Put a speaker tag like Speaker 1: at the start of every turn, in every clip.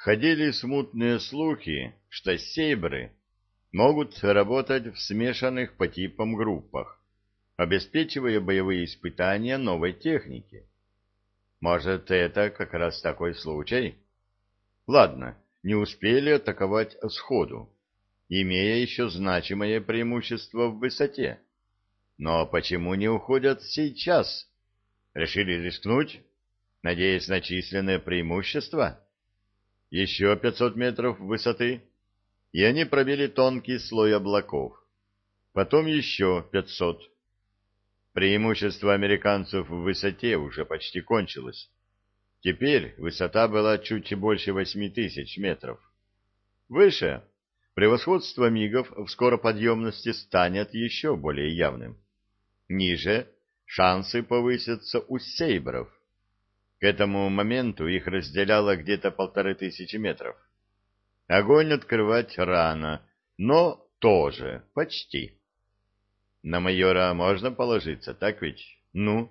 Speaker 1: Ходили смутные слухи, что «Сейбры» могут работать в смешанных по типам группах, обеспечивая боевые испытания новой техники. Может, это как раз такой случай? Ладно, не успели атаковать сходу, имея еще значимое преимущество в высоте. Но почему не уходят сейчас? Решили рискнуть, надеясь на численное преимущество? Еще 500 метров высоты, и они пробили тонкий слой облаков. Потом еще 500. Преимущество американцев в высоте уже почти кончилось. Теперь высота была чуть больше 8000 метров. Выше превосходство мигов в скороподъемности станет еще более явным. Ниже шансы повысятся у сейбров. К этому моменту их разделяло где-то 1500 метров. Огонь открывать рано, но тоже почти. На майора можно положиться, так ведь? Ну?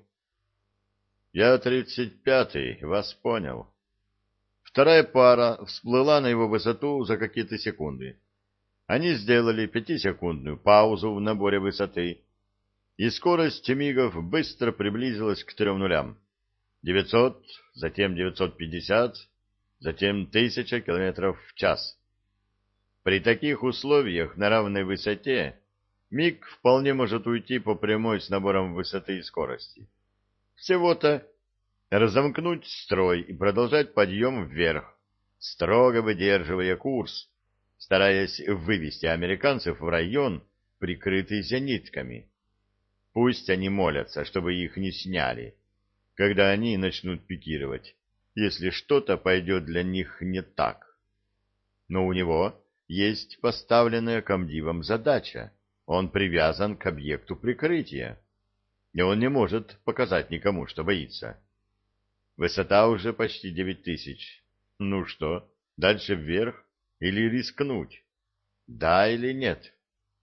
Speaker 1: Я 35-й, вас понял. Вторая пара всплыла на его высоту за какие-то секунды. Они сделали 5-секундную паузу в наборе высоты, и скорость мигов быстро приблизилась к 3 нулям. 900, затем 950, затем 1000 километров в час. При таких условиях на равной высоте миг вполне может уйти по прямой с набором высоты и скорости. Всего-то разомкнуть строй и продолжать подъем вверх, строго выдерживая курс, стараясь вывести американцев в район, прикрытый зенитками. Пусть они молятся, чтобы их не сняли, когда они начнут пикировать, если что-то пойдет для них не так. Но у него есть поставленная комдивом задача. Он привязан к объекту прикрытия, и он не может показать никому, что боится. Высота уже почти 9000. Ну что, дальше вверх или рискнуть? Да или нет?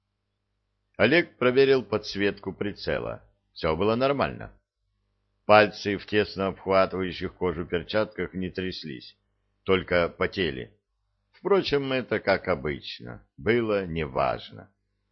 Speaker 1: Олег проверил подсветку прицела. Все было нормально. Пальцы в тесно обхватывающих кожу перчатках не тряслись, только потели. Впрочем, это как обычно, было неважно.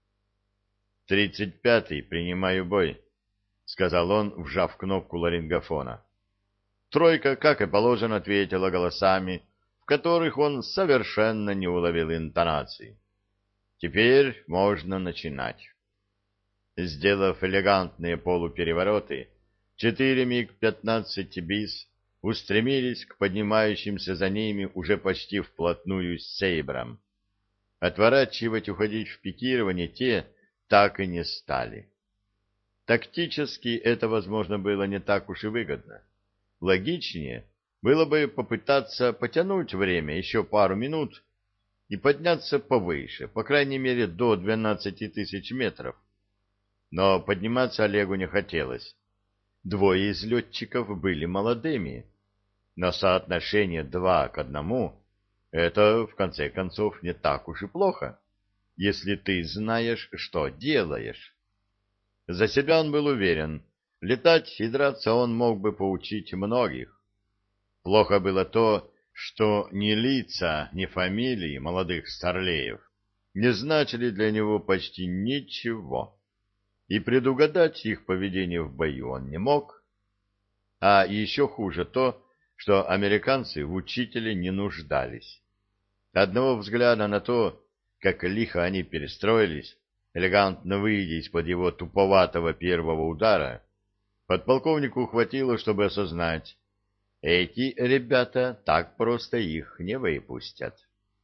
Speaker 1: 35-й, принимаю бой, — сказал он, вжав кнопку ларингофона. Тройка, как и положено, ответила голосами, в которых он совершенно не уловил интонации. Теперь можно начинать. Сделав элегантные полуперевороты, 4 МиГ-15 БИС устремились к поднимающимся за ними уже почти вплотную с «Сейбром». Отворачивать, уходить в пикирование те так и не стали. Тактически это, возможно, было не так уж и выгодно. Логичнее было бы попытаться потянуть время еще пару минут и подняться повыше, по крайней мере до 12 тысяч метров. Но подниматься Олегу не хотелось. Двое из летчиков были молодыми, но соотношение 2:1 — это, в конце концов, не так уж и плохо, если ты знаешь, что делаешь. За себя он был уверен, летать и драться он мог бы поучить многих. Плохо было то, что ни лица, ни фамилии молодых старлеев не значили для него почти ничего, и предугадать их поведение в бою он не мог. А еще хуже то, что американцы в учителе не нуждались. Одного взгляда на то, как лихо они перестроились, элегантно выйдя из-под его туповатого первого удара, подполковнику хватило, чтобы осознать, эти ребята так просто их не выпустят.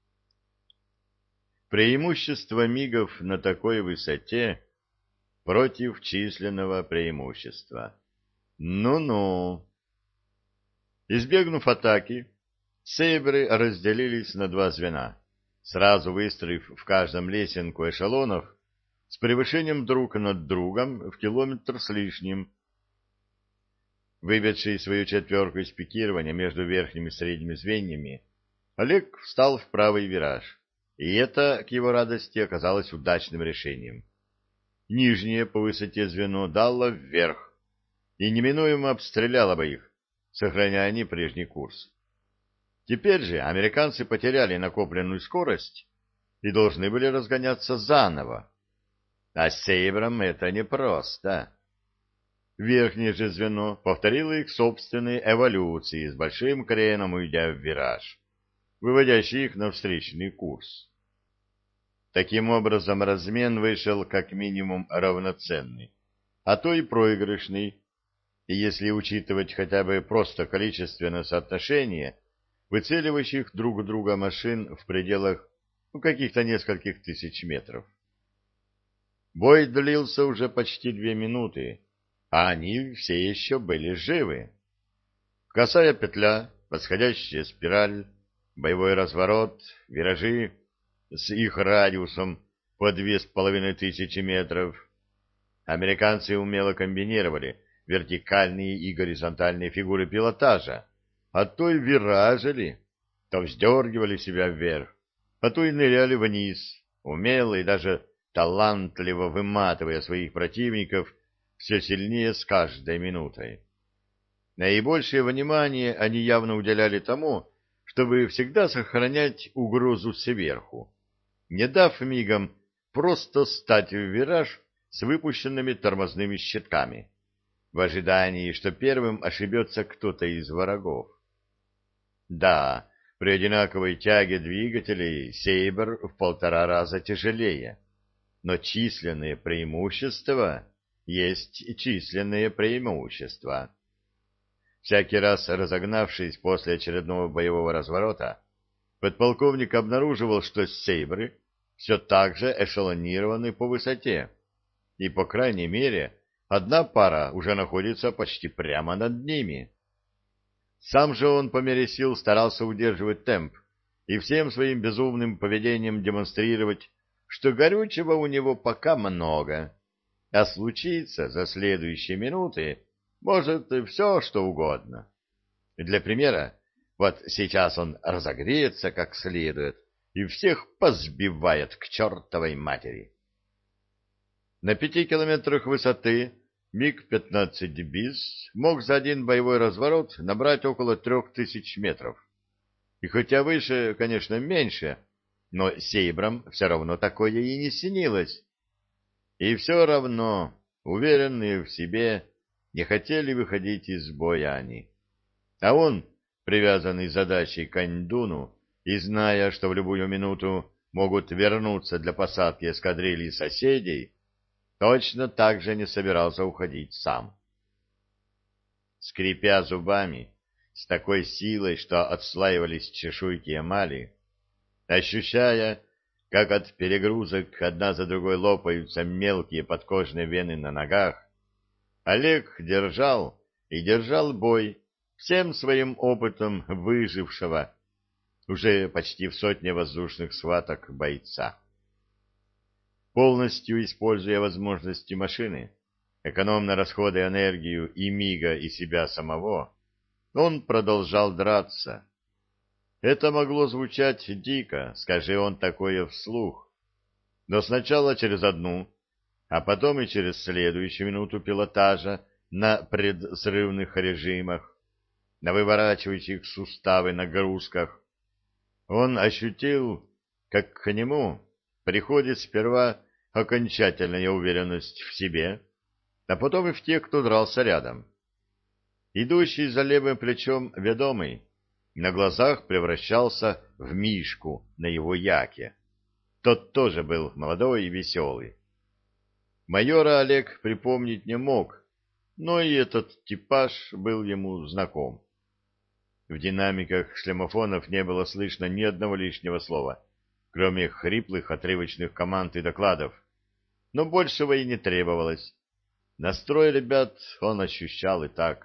Speaker 1: Преимущество мигов на такой высоте против численного преимущества. Ну-ну. Избегнув атаки, сейбры разделились на два звена, сразу выстроив в каждом лесенку эшелонов с превышением друг над другом в километр с лишним. Выведший свою четверку из пикирования между верхними и средними звеньями, Олег встал в правый вираж, и это, к его радости, оказалось удачным решением. Нижнее по высоте звено дало вверх и неминуемо обстреляло бы их, сохраняя они прежний курс. Теперь же американцы потеряли накопленную скорость и должны были разгоняться заново. А с «Сейбром» это непросто. Верхнее же звено повторило их собственные эволюции с большим креном, уйдя в вираж, выводящий их на встречный курс. Таким образом, размен вышел как минимум равноценный, а то и проигрышный, и если учитывать хотя бы просто количественное соотношение выцеливающих друг друга машин в пределах каких-то нескольких тысяч метров. Бой длился уже почти 2 минуты, а они все еще были живы. Косая петля, восходящая спираль, боевой разворот, виражи с их радиусом по 2500 метров. Американцы умело комбинировали вертикальные и горизонтальные фигуры пилотажа, а то и виражили, то вздергивали себя вверх, а то и ныряли вниз, умело и даже талантливо выматывая своих противников все сильнее с каждой минутой. Наибольшее внимание они явно уделяли тому, чтобы всегда сохранять угрозу сверху, не дав мигом просто стать в вираж с выпущенными тормозными щитками, в ожидании, что первым ошибется кто-то из врагов. Да, при одинаковой тяге двигателей «Сейбр» в 1,5 раза тяжелее, но численные преимущества есть численные преимущества. Всякий раз разогнавшись после очередного боевого разворота, подполковник обнаруживал, что «Сейбры» все так же эшелонированы по высоте, и, по крайней мере, одна пара уже находится почти прямо над ними. Сам же он по мере сил старался удерживать темп и всем своим безумным поведением демонстрировать, что горючего у него пока много, а случится за следующие минуты может все, что угодно. Для примера, вот сейчас он разогреется как следует и всех позбивает к чертовой матери. На 5 километрах высоты МиГ-15 БИС мог за один боевой разворот набрать около 3000 метров. И хотя выше, конечно, меньше, но «Сейбрам» все равно такое и не снилось. И все равно, уверенные в себе, не хотели выходить из боя они. А он, привязанный задачей к Аньдуну, и зная, что в любую минуту могут вернуться для посадки эскадрильи соседей, точно так же не собирался уходить сам. Скрипя зубами, с такой силой, что отслаивались чешуйки эмали, ощущая, как от перегрузок одна за другой лопаются мелкие подкожные вены на ногах, Олег держал и держал бой всем своим опытом выжившего уже почти в 100 воздушных схваток бойца. Полностью используя возможности машины, экономно расходуя энергию и мига, и себя самого, он продолжал драться. Это могло звучать дико, скажи он такое вслух, но сначала через одну, а потом и через следующую минуту пилотажа на предсрывных режимах, на выворачивающих суставы нагрузках, он ощутил, как к нему приходит сперва окончательная уверенность в себе, а потом и в тех, кто дрался рядом. Идущий за левым плечом ведомый на глазах превращался в Мишку на его яке. Тот тоже был молодой и веселый. Майора Олег припомнить не мог, но и этот типаж был ему знаком. В динамиках шлемофонов не было слышно ни одного лишнего слова, кроме хриплых отрывочных команд и докладов, но большего и не требовалось. Настрой ребят он ощущал и так.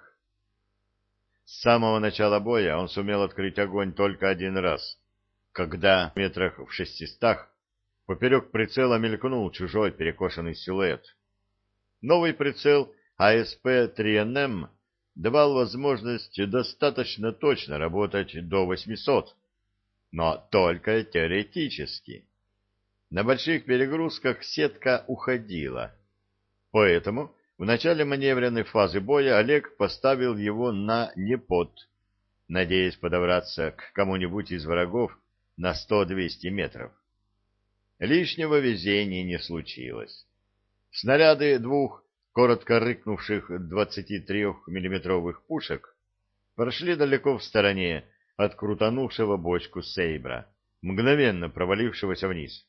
Speaker 1: С самого начала боя он сумел открыть огонь только один раз, когда метрах в 600 поперек прицела мелькнул чужой перекошенный силуэт. Новый прицел АСП-3НМ давал возможность достаточно точно работать до 800, но только теоретически. На больших перегрузках сетка уходила, поэтому в начале маневренной фазы боя Олег поставил его на непод надеясь подобраться к кому-нибудь из врагов на 100-200 метров. Лишнего везения не случилось. Снаряды двух коротко рыкнувших 23-миллиметровых пушек прошли далеко в стороне от крутанувшего бочку Сейбра, мгновенно провалившегося вниз.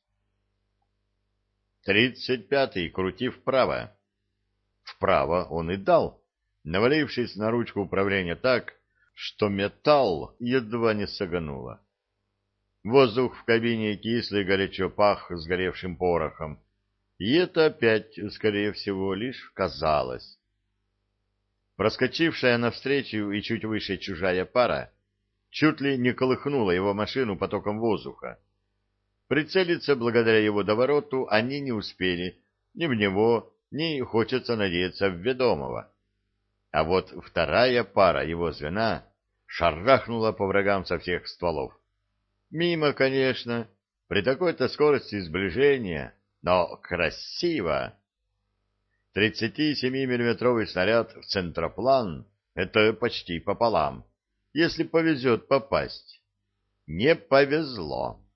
Speaker 1: 35-й, крути вправо. Вправо он и дал, навалившись на ручку управления так, что металл едва не сагануло. Воздух в кабине кислый горячо пах сгоревшим порохом, и это опять, скорее всего, лишь казалось. Проскочившая навстречу и чуть выше чужая пара чуть ли не колыхнула его машину потоком воздуха. Прицелиться благодаря его довороту они не успели ни в него, ни, хочется надеяться, в ведомого. А вот вторая пара его звена шарахнула по врагам со всех стволов. Мимо, конечно, при такой-то скорости сближения, но красиво. 37-миллиметровый снаряд в центроплан — это почти пополам, если повезет попасть. Не повезло.